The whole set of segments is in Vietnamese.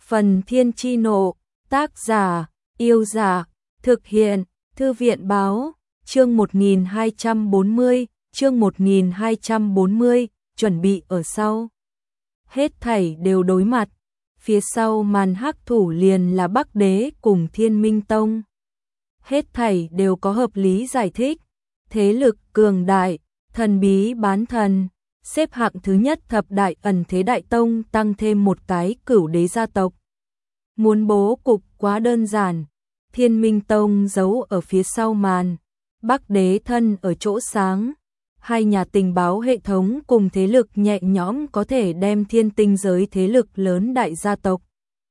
Phần Thiên Chi Nộ, tác giả, Yêu Giả, thực hiện, Thư viện Báo, chương 1240, chương 1240, chuẩn bị ở sau. Hết thảy đều đối mặt, phía sau màn hắc thủ liền là Bắc Đế cùng Thiên Minh Tông. Hết thảy đều có hợp lý giải thích, thế lực cường đại, thần bí bán thần, xếp hạng thứ nhất thập đại ẩn thế đại tông tăng thêm một cái cửu đế gia tộc. Muốn bố cục quá đơn giản, Thiên Minh Tông giấu ở phía sau màn, Bắc Đế thân ở chỗ sáng. Hai nhà tình báo hệ thống cùng thế lực nhẹ nhõm có thể đem thiên tinh giới thế lực lớn đại gia tộc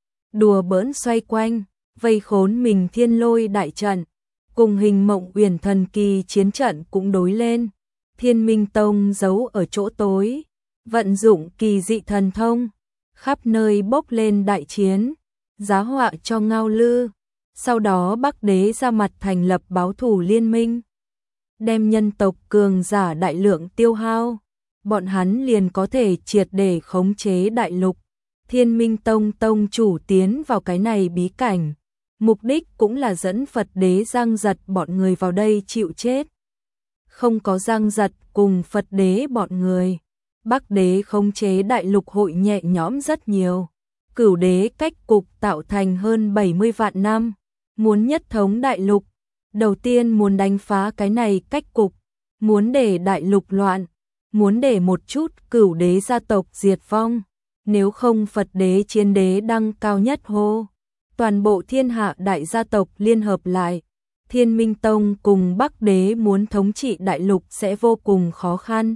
đùa bỡn xoay quanh, vây khốn mình Thiên Lôi đại trận, cùng Hình Mộng Uyển thần kỳ chiến trận cũng đối lên. Thiên Minh Tông giấu ở chỗ tối, vận dụng kỳ dị thần thông, khắp nơi bốc lên đại chiến, giá họa cho Ngao Lư. Sau đó Bắc Đế ra mặt thành lập báo thù liên minh, đem nhân tộc cường giả đại lượng tiêu hao, bọn hắn liền có thể triệt để khống chế đại lục. Thiên Minh Tông tông chủ tiến vào cái này bí cảnh, mục đích cũng là dẫn Phật Đế Giang Giật bọn người vào đây chịu chết. Không có Giang Giật cùng Phật Đế bọn người, Bắc Đế khống chế đại lục hội nhẹ nhõm rất nhiều. Cửu đế cách cục tạo thành hơn 70 vạn năm, muốn nhất thống đại lục, đầu tiên muốn đánh phá cái này cách cục, muốn để đại lục loạn, muốn để một chút cửu đế gia tộc diệt vong, nếu không Phật Đế Chiến Đế đăng cao nhất hô, toàn bộ thiên hạ đại gia tộc liên hợp lại, Thiên Minh Tông cùng Bắc Đế muốn thống trị đại lục sẽ vô cùng khó khăn.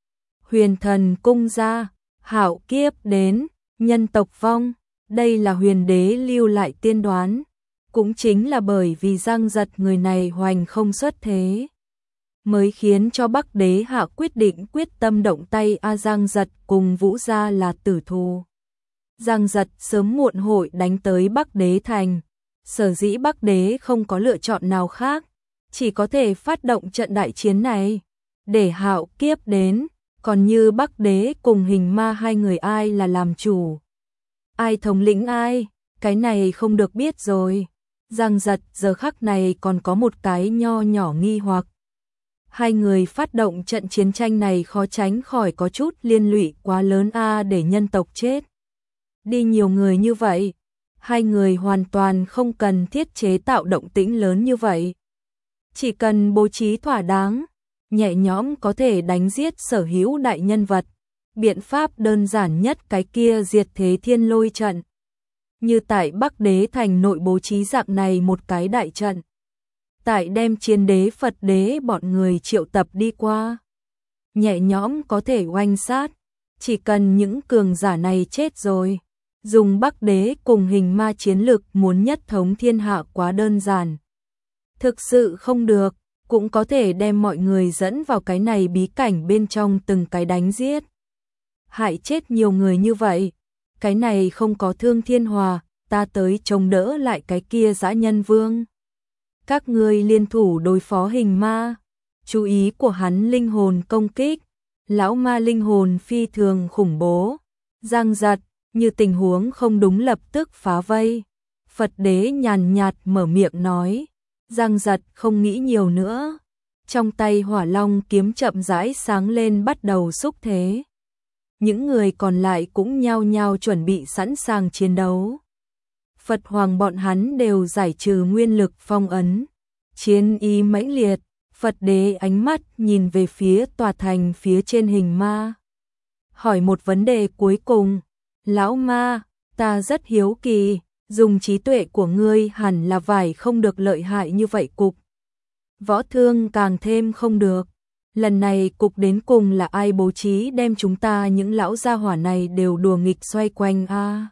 Huyền Thần cung ra, hạo kiếp đến, nhân tộc vong, đây là Huyền Đế lưu lại tiên đoán, cũng chính là bởi vì Giang Giật người này hoành không xuất thế, mới khiến cho Bắc Đế hạ quyết định quyết tâm động tay Giang Giật cùng Vũ gia là tử thù. Giang Giật sớm muộn hội đánh tới Bắc Đế thành, sở dĩ Bắc Đế không có lựa chọn nào khác, chỉ có thể phát động trận đại chiến này, để hạo kiếp đến, còn như Bắc Đế cùng Hình Ma hai người ai là làm chủ, ai thống lĩnh ai, cái này không được biết rồi. Giang Giật giờ khắc này còn có một cái nho nhỏ nghi hoặc. Hai người phát động trận chiến tranh này khó tránh khỏi có chút liên lụy quá lớn để nhân tộc chết. Đi nhiều người như vậy, hai người hoàn toàn không cần thiết chế tạo động tĩnh lớn như vậy. Chỉ cần bố trí thỏa đáng, nhẹ nhõm có thể đánh giết sở hữu đại nhân vật. Biện pháp đơn giản nhất cái kia diệt thế Thiên Lôi trận. Như tại Bắc Đế thành nội bố trí dạng này một cái đại trận. Tại đem Chiến Đế Phật Đế bọn người triệu tập đi qua. Nhẹ nhõm có thể oanh sát. Chỉ cần những cường giả này chết rồi. Dùng Bắc Đế cùng Hình Ma chiến lực muốn nhất thống thiên hạ quá đơn giản. Thực sự không được, cũng có thể đem mọi người dẫn vào cái này bí cảnh bên trong từng cái đánh giết. Hại chết nhiều người như vậy, cái này không có Thương Thiên Hòa, ta tới chống đỡ lại cái kia dã nhân vương. Các ngươi liên thủ đối phó Hình Ma, chú ý của hắn linh hồn công kích, lão ma linh hồn phi thường khủng bố. Giang Giật, như tình huống không đúng lập tức phá vây. Phật Đế nhàn nhạt mở miệng nói, Giang Giật không nghĩ nhiều nữa. Trong tay Hỏa Long kiếm chậm rãi sáng lên bắt đầu xúc thế. Những người còn lại cũng nhao nhao chuẩn bị sẵn sàng chiến đấu. Phật Hoàng bọn hắn đều giải trừ nguyên lực phong ấn. Chiến ý mãnh liệt, Phật Đế ánh mắt nhìn về phía tòa thành phía trên Hình Ma. Hỏi một vấn đề cuối cùng, lão ma, ta rất hiếu kỳ, dùng trí tuệ của ngươi hẳn là phải không được lợi hại như vậy cục. Võ thương càng thêm không được. Lần này cục đến cùng là ai bố trí đem chúng ta những lão gia hỏa này đều đùa nghịch xoay quanh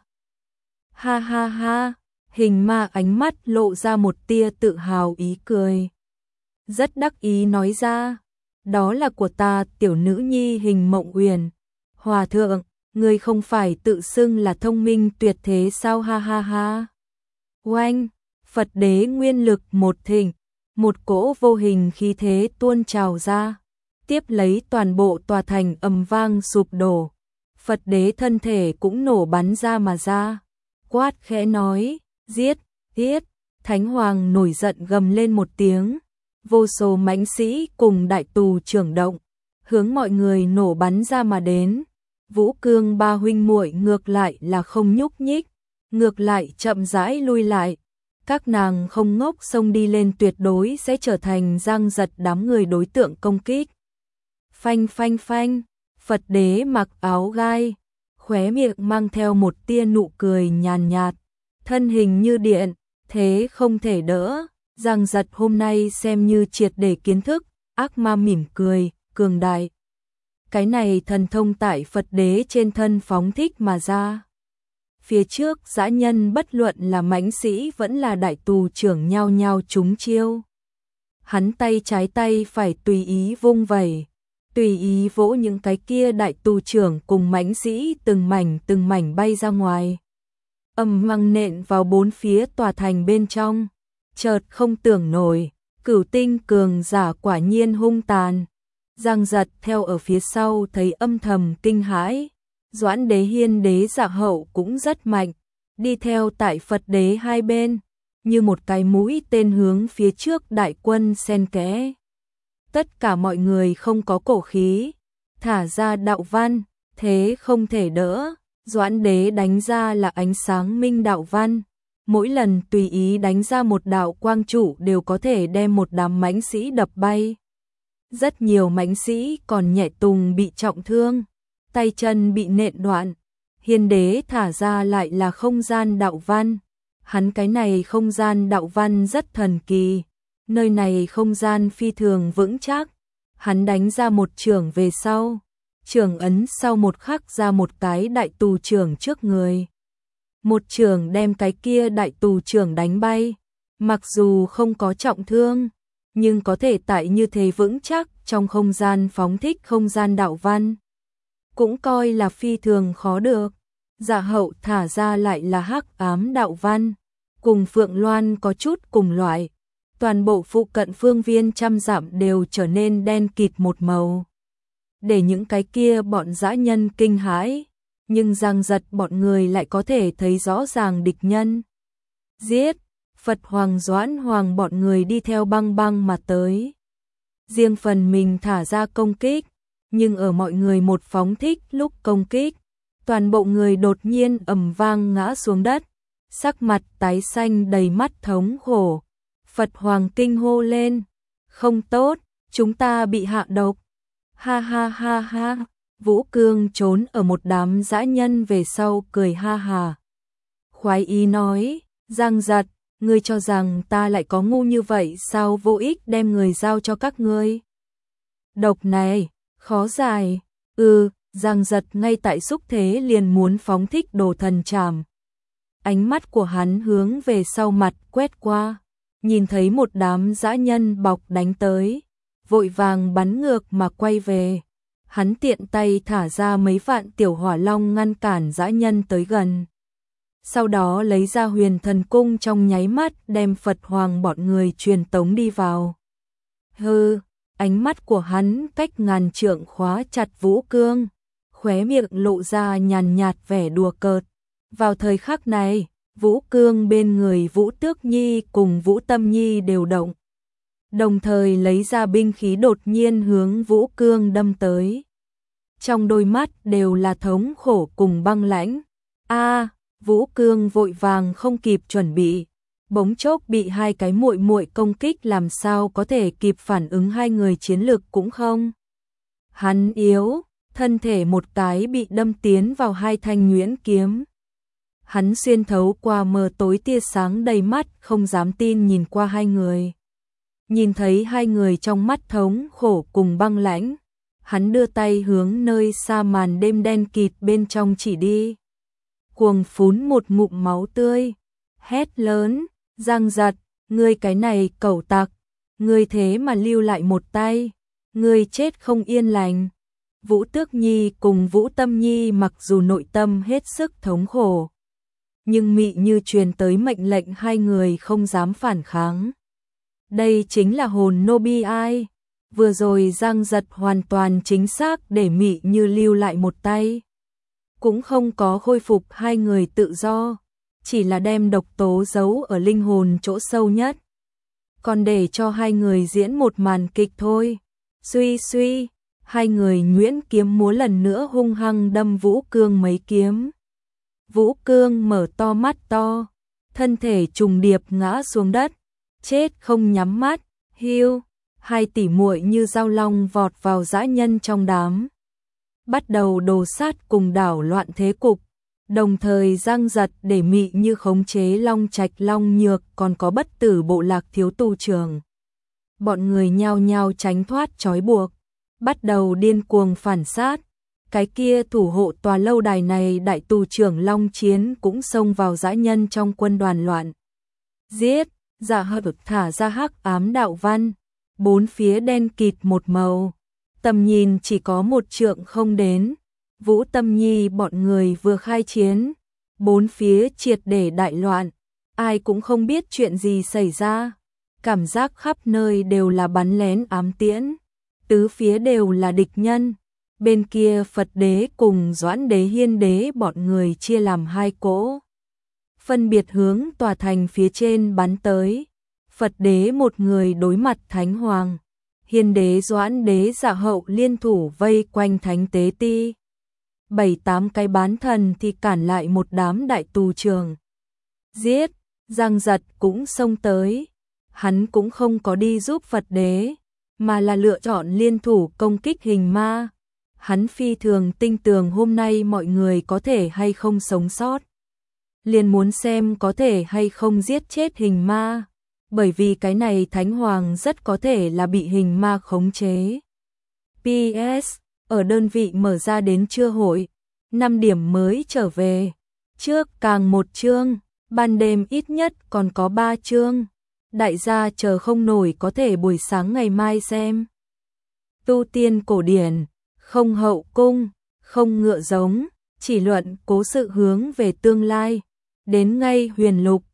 Ha ha ha, Hình Ma ánh mắt lộ ra một tia tự hào ý cười. Rất đắc ý nói ra, đó là của ta tiểu nữ nhi Hình Mộng Uyển. Hòa thượng, ngươi không phải tự xưng là thông minh tuyệt thế sao ha ha ha. Oanh, Phật Đế nguyên lực một thịnh, một cỗ vô hình khí thế tuôn trào ra. Tiếp lấy toàn bộ tòa thành ầm vang sụp đổ, Phật Đế thân thể cũng nổ bắn ra mà ra. quát khẽ nói, giết, giết. Thánh Hoàng nổi giận gầm lên một tiếng, vô số mãnh sĩ cùng đại tù trưởng động, hướng mọi người nổ bắn ra mà đến. Vũ Cương ba huynh muội ngược lại là không nhúc nhích, ngược lại chậm rãi lui lại. Các nàng không ngốc xông đi lên tuyệt đối sẽ trở thành Giang Giật đám người đối tượng công kích. Phanh phanh phanh, Phật đế mặc áo gai, khóe miệng mang theo một tia nụ cười nhàn nhạt, thân hình như điện, thế không thể đỡ. Giang Giật hôm nay xem như triệt để kiến thức, ác ma mỉm cười, cường đại. Cái này thần thông tại Phật đế trên thân phóng thích mà ra. Phía trước dã nhân bất luận là mãnh sĩ vẫn là đại tù trưởng nhao nhao trúng chiêu. Hắn tay trái tay phải tùy ý vung vẩy, tùy ý vỗ những cái kia đại tù trưởng cùng mãnh sĩ từng mảnh bay ra ngoài. Ầm vang nện vào bốn phía tòa thành bên trong. Chợt không tưởng nổi, Cửu Tinh cường giả quả nhiên hung tàn. Giang Giật theo ở phía sau thấy âm thầm kinh hãi. Doãn đế hiên đế dạ hậu cũng rất mạnh, đi theo tại Phật đế hai bên, như một cái mũi tên hướng phía trước đại quân xen kẽ. Tất cả mọi người không có cổ khí, thả ra đạo văn, thế không thể đỡ. Doãn đế đánh ra là ánh sáng minh đạo văn, mỗi lần tùy ý đánh ra một đạo quang trụ đều có thể đem một đám mãnh sĩ đập bay. Rất nhiều mãnh sĩ còn nhẹ tùng bị trọng thương, tay chân bị nện đoạn. Hiên đế thả ra lại là không gian đạo văn. Hắn cái này không gian đạo văn rất thần kỳ, nơi này không gian phi thường vững chắc. Hắn đánh ra một chưởng về sau, chưởng ấn sau một khắc ra một cái đại tù trưởng trước người. Một chưởng đem cái kia đại tù trưởng đánh bay, mặc dù không có trọng thương, nhưng có thể tại như thế vững chắc trong không gian phóng thích không gian đạo văn, cũng coi là phi thường khó được. Dạ hậu thả ra lại là hắc ám đạo văn, cùng Phượng Loan có chút cùng loại, toàn bộ phụ cận phương viên trăm dặm đều trở nên đen kịt một màu, để những cái kia bọn dã nhân kinh hãi, nhưng Giang Giật bọn người lại có thể thấy rõ ràng địch nhân. Giết! Phật Hoàng Doãn Hoàng bọn người đi theo băng băng mà tới. Riêng phần mình thả ra công kích, nhưng ở mọi người một phóng thích lúc công kích, toàn bộ người đột nhiên ầm vang ngã xuống đất, sắc mặt tái xanh đầy mắt thống khổ. Phật Hoàng kinh hô lên, không tốt, chúng ta bị hạ độc. Ha ha ha ha, Vũ Cương trốn ở một đám dã nhân về sau cười ha hà. Khoái ý nói, Giang Giật, ngươi cho rằng ta lại có ngu như vậy sao, vô ích đem người giao cho các ngươi. Độc này, khó giải. Giang Giật ngay tại xúc thế liền muốn phóng thích đồ thần trảm. Ánh mắt của hắn hướng về sau mặt quét qua, nhìn thấy một đám dã nhân bọc đánh tới, vội vàng bắn ngược mà quay về. Hắn tiện tay thả ra mấy vạn tiểu hỏa long ngăn cản dã nhân tới gần. Sau đó lấy ra huyền thần cung trong nháy mắt đem Phật Hoàng bọn người truyền tống đi vào. Ánh mắt của hắn cách ngàn trượng khóa chặt Vũ Cương, khóe miệng lộ ra nhàn nhạt vẻ đùa cợt. Vào thời khắc này, Vũ Cương bên người Vũ Tước Nhi cùng Vũ Tâm Nhi đều động, đồng thời lấy ra binh khí đột nhiên hướng Vũ Cương đâm tới. Trong đôi mắt đều là thống khổ cùng băng lãnh. Vũ Cương vội vàng không kịp chuẩn bị, bỗng chốc bị hai cái muội muội công kích, làm sao có thể kịp phản ứng, hai người chiến lực cũng không. Hắn yếu, thân thể một cái bị đâm tiến vào hai thanh nhuyễn kiếm. Hắn xuyên thấu qua mờ tối tia sáng đầy mắt, không dám tin nhìn qua hai người. Nhìn thấy hai người trong mắt thống khổ cùng băng lãnh, hắn đưa tay hướng nơi xa màn đêm đen kịt bên trong chỉ đi. Cuồng phún một ngụm máu tươi, hét lớn, Giang Giật, ngươi cái này cẩu tặc, ngươi thế mà lưu lại một tay, ngươi chết không yên lành. Vũ Tước Nhi cùng Vũ Tâm Nhi mặc dù nội tâm hết sức thống khổ, nhưng mị như truyền tới mệnh lệnh, hai người không dám phản kháng. Đây chính là hồn nô bi ai, vừa rồi Giang Giật hoàn toàn chính xác để mị như lưu lại một tay, cũng không có khôi phục hai người tự do, chỉ là đem độc tố giấu ở linh hồn chỗ sâu nhất. Còn để cho hai người diễn một màn kịch thôi. Suy suy, hai người nhuyễn kiếm múa lần nữa hung hăng đâm Vũ Cương mấy kiếm. Vũ Cương mở to mắt to, thân thể trùng điệp ngã xuống đất, chết không nhắm mắt. Hiu, hai tỷ muội như dao long vọt vào dã nhân trong đám, bắt đầu đồ sát cùng đảo loạn thế cục, đồng thời giang giật để mị như khống chế Long Trạch Long Nhược còn có Bất Tử bộ lạc thiếu tu trưởng. Bọn người nhao nhao tránh thoát trói buộc, bắt đầu điên cuồng phản sát. Cái kia thủ hộ tòa lâu đài này đại tù trưởng Long Chiến cũng xông vào dã nhân trong quân đoàn loạn. Giết, Dạ Hợp thả ra hắc ám đạo văn, bốn phía đen kịt một màu, tầm nhìn chỉ có một trượng không đến. Vũ Tâm Nhi bọn người vừa khai chiến, bốn phía triệt để đại loạn, ai cũng không biết chuyện gì xảy ra, cảm giác khắp nơi đều là bắn lén ám tiễn, tứ phía đều là địch nhân. Bên kia Phật đế cùng Doãn đế Hiên đế bọn người chia làm hai cỗ, phân biệt hướng tòa thành phía trên bắn tới. Phật đế một người đối mặt Thánh Hoàng, Hiên đế Doãn đế Dạ Hậu liên thủ vây quanh Thánh Tế Ti. 7-8 cái bán thần thì cản lại một đám đại tù trưởng. Giết, Giang Giật cũng xông tới, hắn cũng không có đi giúp Phật đế, mà là lựa chọn liên thủ công kích hình ma. Hắn phi thường tin tưởng hôm nay mọi người có thể hay không sống sót, liền muốn xem có thể hay không giết chết hình ma, bởi vì cái này Thánh Hoàng rất có thể là bị hình ma khống chế. PS, ở đơn vị mở ra đến trưa hội, 5 điểm mới trở về, trước càng một chương, ban đêm ít nhất còn có 3 chương, đại gia chờ không nổi có thể buổi sáng ngày mai xem. Tu tiên cổ điển, không hậu cung, không ngựa giống, chỉ luận cố sự hướng về tương lai, đến ngay huyền lục,